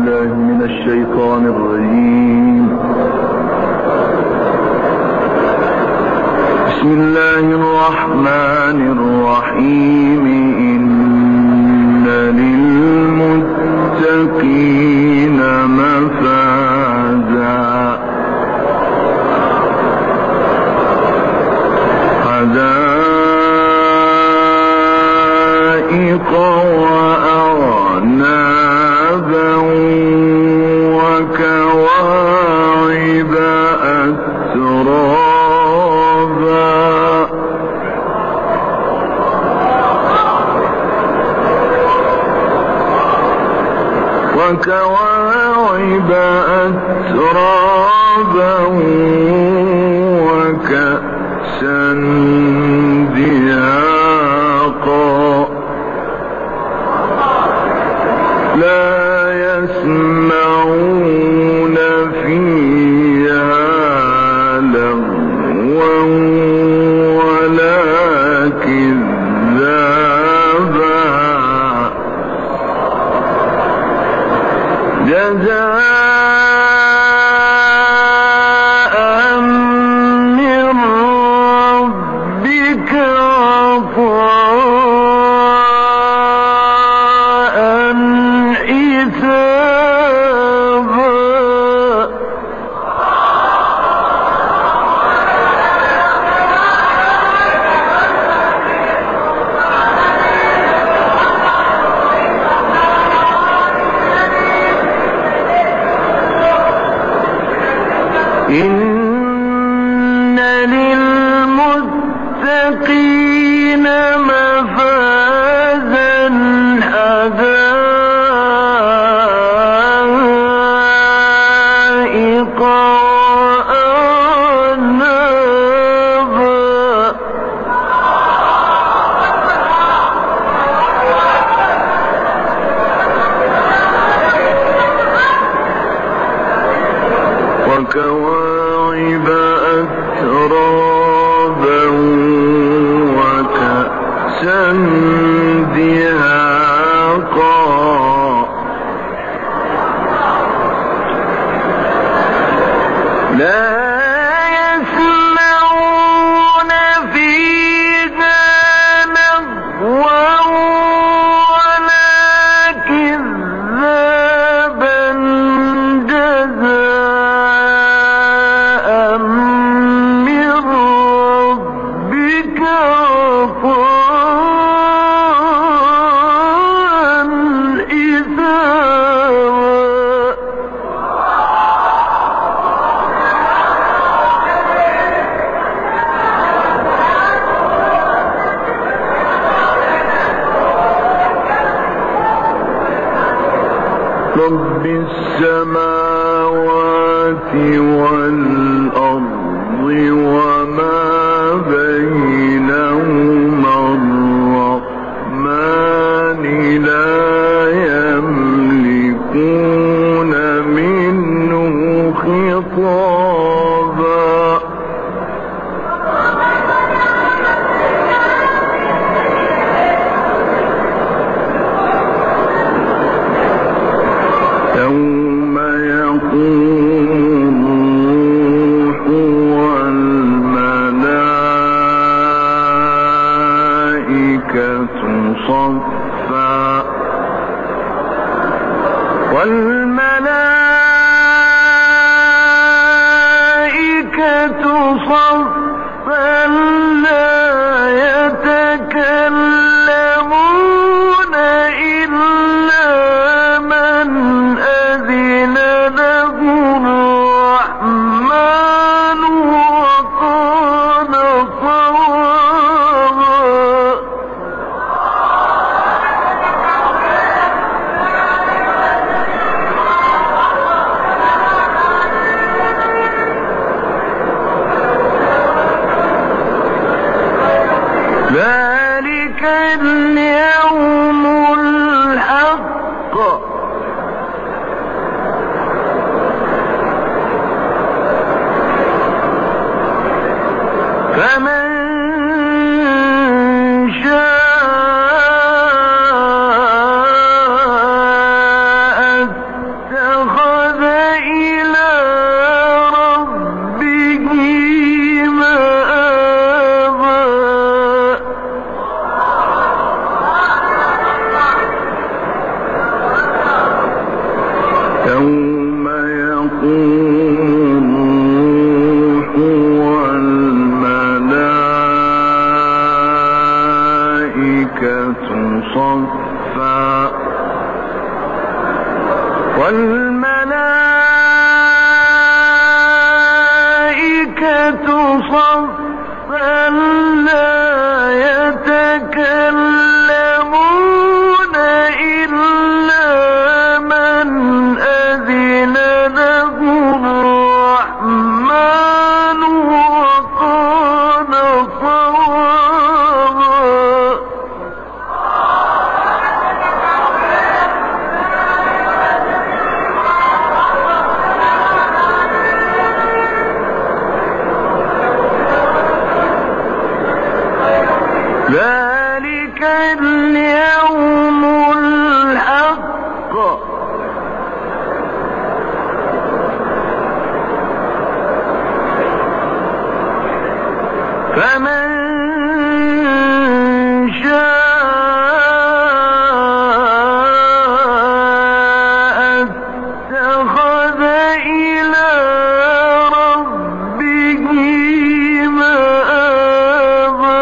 بالله من الشيطان الرجيم. بسم الله الرحمن الرحيم. إن للمتقين مفازا حدائق وأعنابا وكواعب أترابا وكأسا دهاقا لا يسمعون فيها لغوا ولا كذابا جزاء من ربك عطاء حسابا إن للمتقين مفازا حدائق وأعنابا وكواعب أترابا وكأسا دهاقا لا يسمعون فيها لغوا ولا كذابا جزاء من ربك عطاء حسابا رب السماوات والأرض وما بينهما الرحمن لا يملكون منه خطابا يوم يقوم الروح والملائكة صفا لا يتكلمون إلا من أذن له الرحمن وقال صوابا ذلك اليوم الحق فمن شاء يوم يقوم الروح والملائكة صفا لا يتكلمون إلا من أذن له الرحمن وقال صوابا. ذلك اليوم الحق فمن شاء اتخذ إلى ربه مآبا.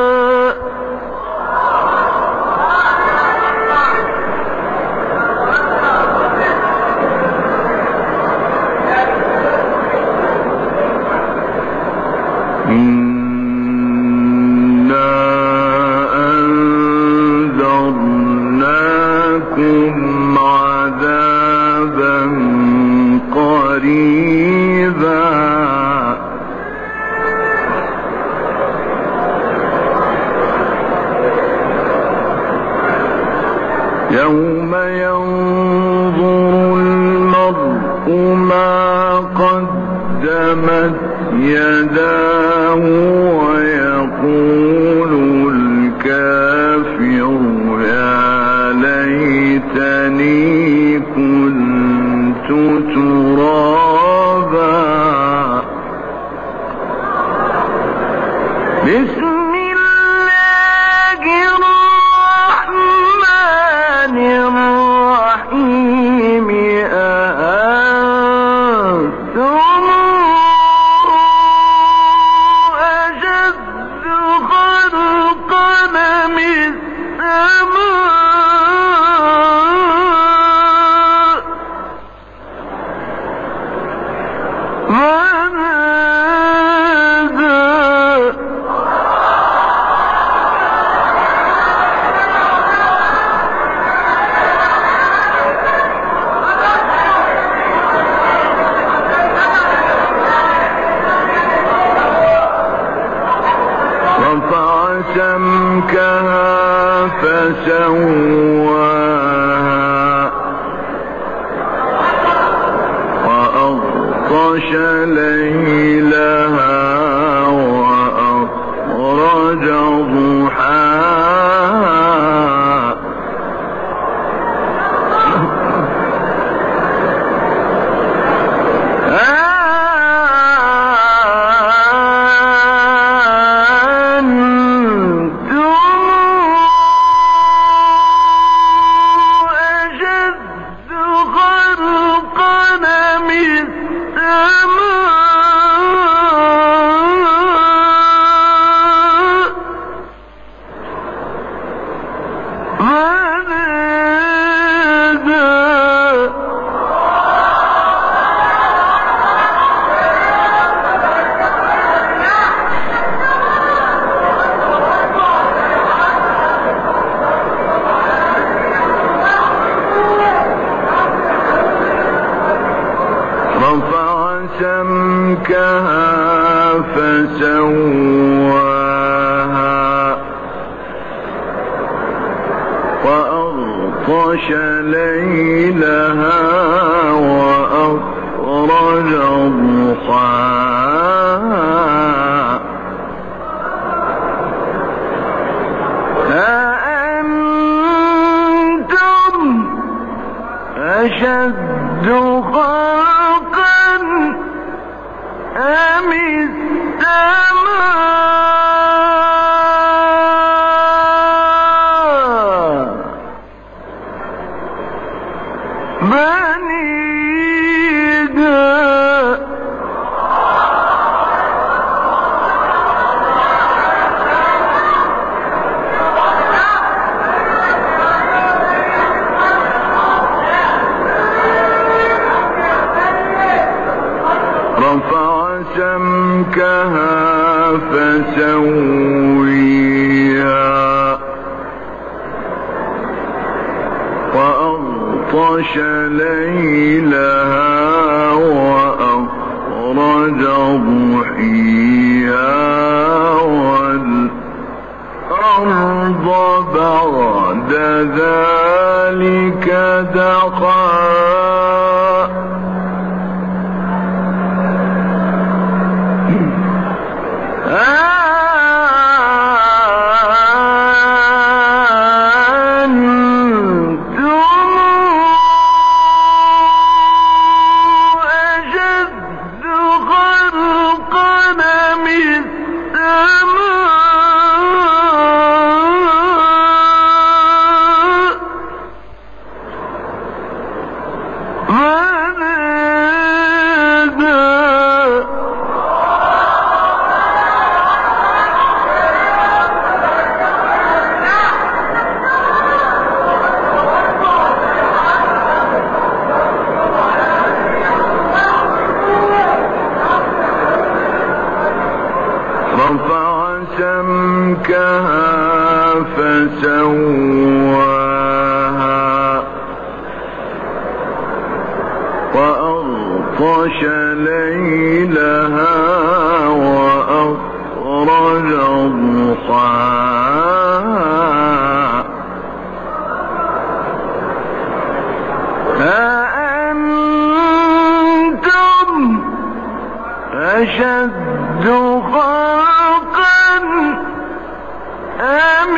إنا أنذرناكم عذابا قريبا يوم ينظر المرء ما قدمت يداه ويقول الكافر يا ليتني كنت ترابا. بسم الله الرحمن الرحيم. أأنتم أشد خلقا من السماء رفع سمكها فسواها وأغطش ليلها وأخرج ضحاها. رفع سمكها فسواها وأغطش ليلها وأخرج ضحاها. أأنتم أشد خلقا أم السماء بنيها سمكها فسويها وأغطش ليلها وأخرج ضحيها والأرض بعد ذلك دحاها سمكها فسواها وأغطش ليلها وأخرج ضحاها أأنتم أشد خلقا أم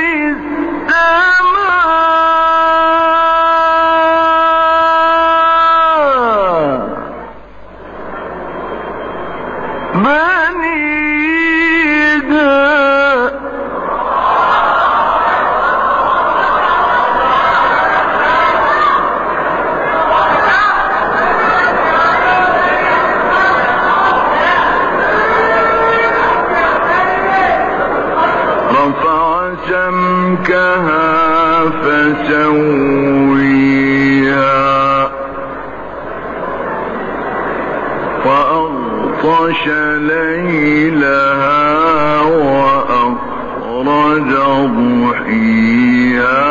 السماء بنيها رفع سمكها فسويها وأغطش ليلها وأخرج ضحيها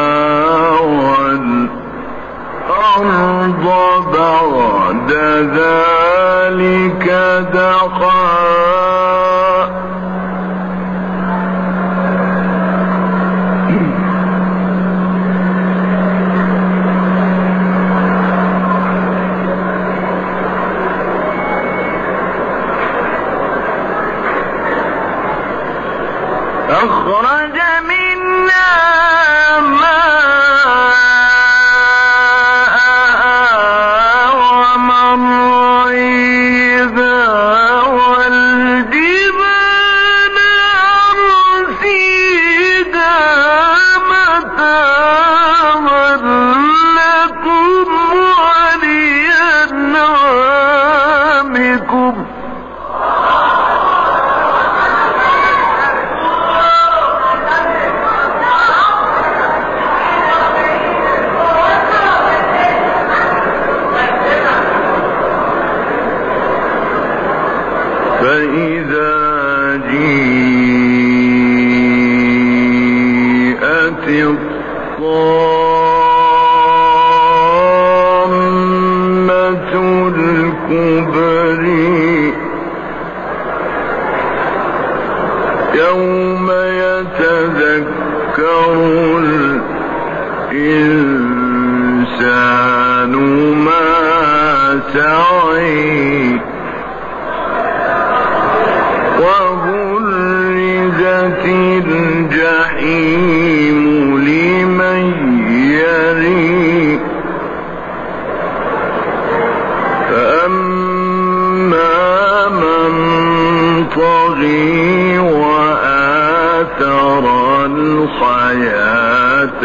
والأرض بعد ذلك دحاها أخرج منها ماءها ومرعيها والجبال أرسيها متاعا لكم ولأنعامكم فإذا جيءت الطامة الكبرى يوم يتذكر الإنسان ما سعى وبرزت الجحيم لمن يرى فأما من طغى وآثر الحياة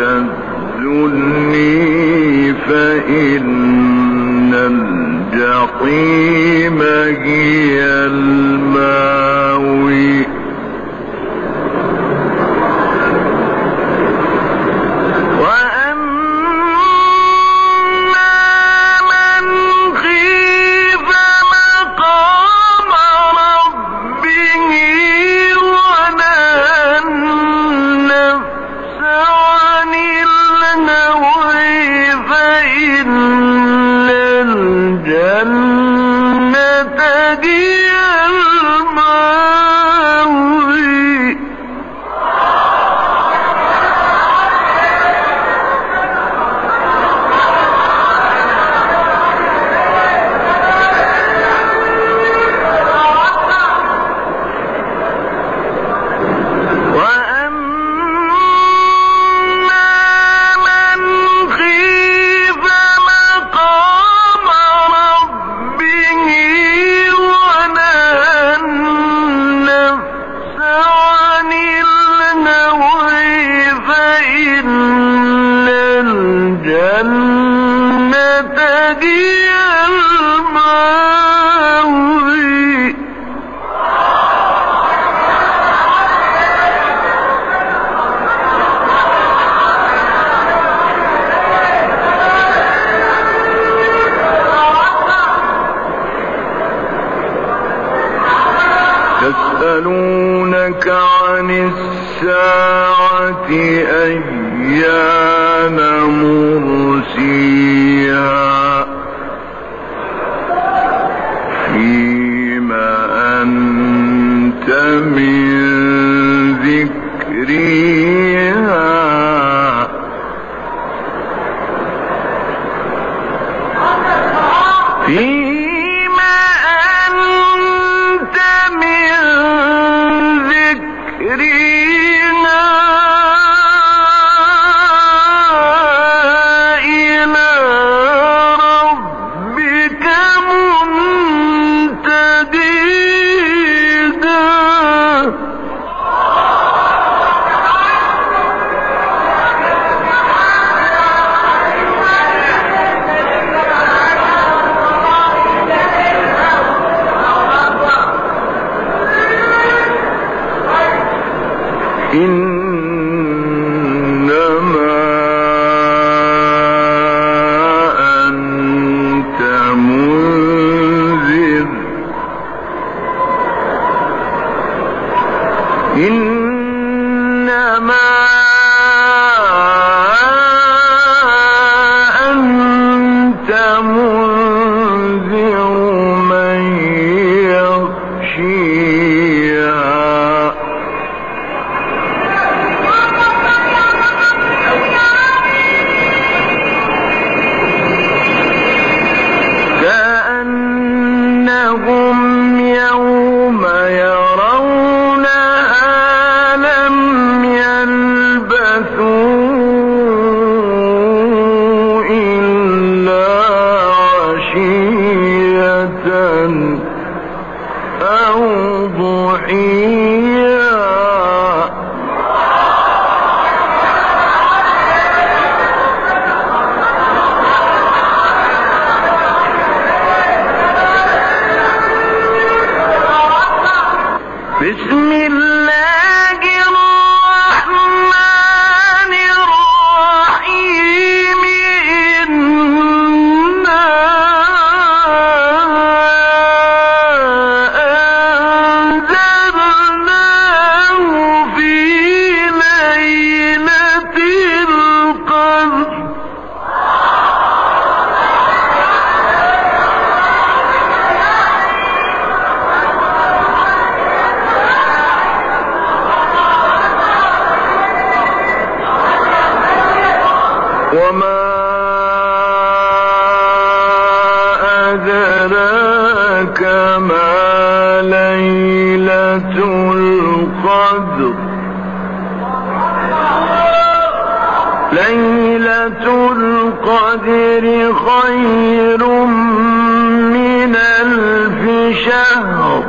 الدنيا فإن الجحيم هي المأوى وأما من خيف مقام يسألونك عن الساعة أيان مرسيها فيما أنت من ذكرها إنما أنت منذر إنما أنت منذر من يخشيها كأنهم يوم يرونها لم يلبثوا إلا عشية أو ضحيا بسم الله الرحمن الرحيم إنا أنزلناه في ليلة القدر وما أدراك ما ليلة القدر ليلة القدر خير من 1000 شهر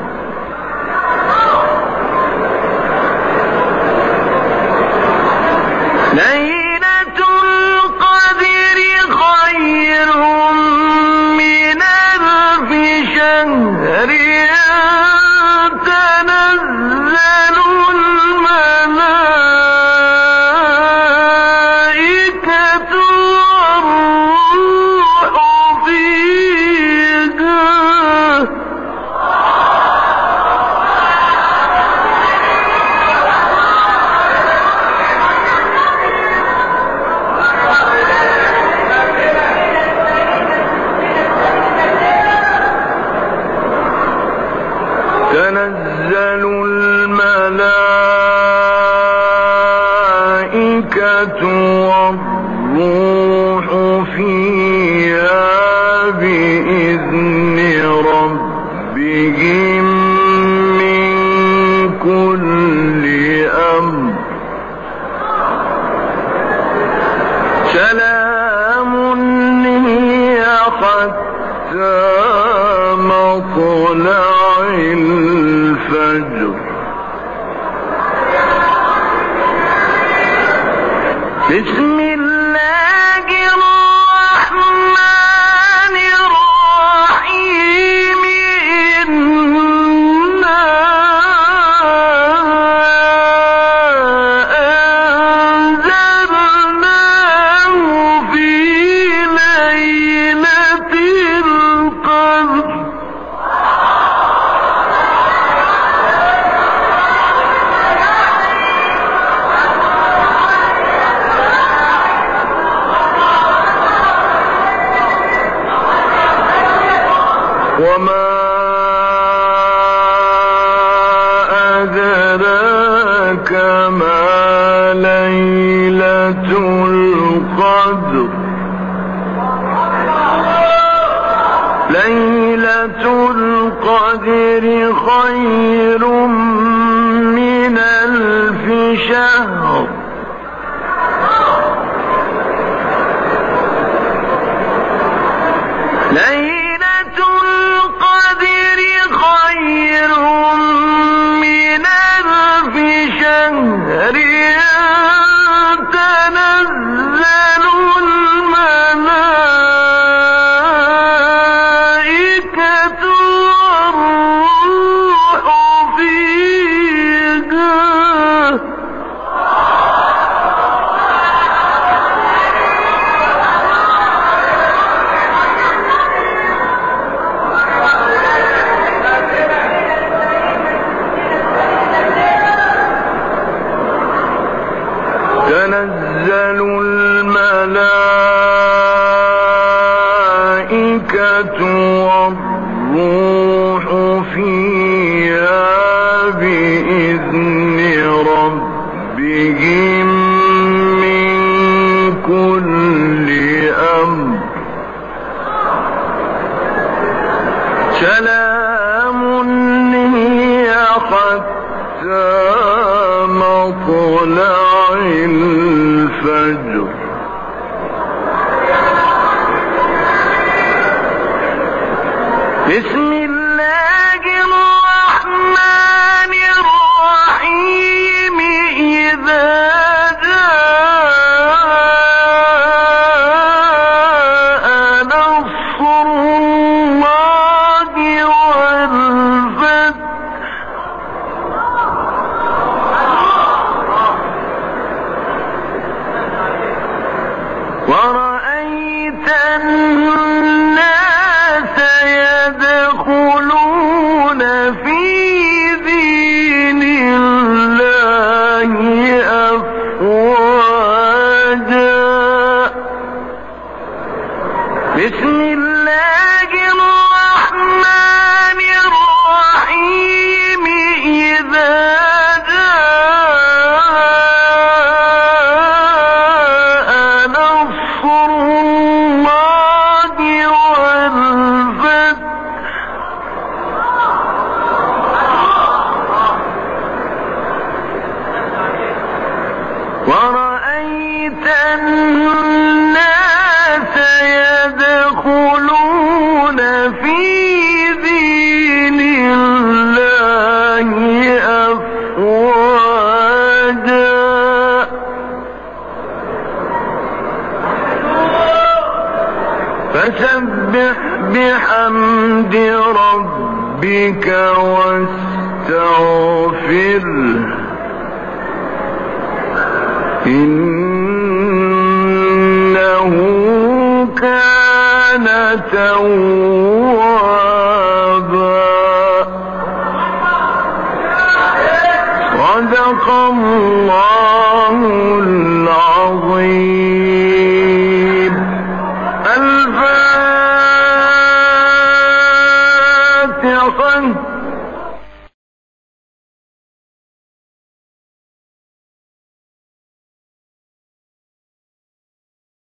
ليلة القدر خير من 1000 شهر تنزل الملائكة والروح فيها تنزل الملائكة والروح فيها بإذن ربهم من كل أمر سلام هي حتى مطلع الفجر بسم الله الرحمن الرحيم وما أدراك ما ليلة القدر ليلة القدر خير من 1000 شهر ليلة القدر خير من 1000 شهر تنزل الملائكة والروح فيها تنزل الملائكة والروح فيها بإذن ربهم من كل أمر سلام هي حتى مطلع الفجر بسم الله الرحمن الرحيم إذا جاء نصر الله والفتح ورأيت الناس يدخلون في دين الله أفواجا بسم الله الرحمن الرحيم إذا جاء نصر الله والفتح ورأيت الناس يدخلون في دين الله أفواجا فسبح بحمد ربك واستغفره إنه كان توابا صدق الله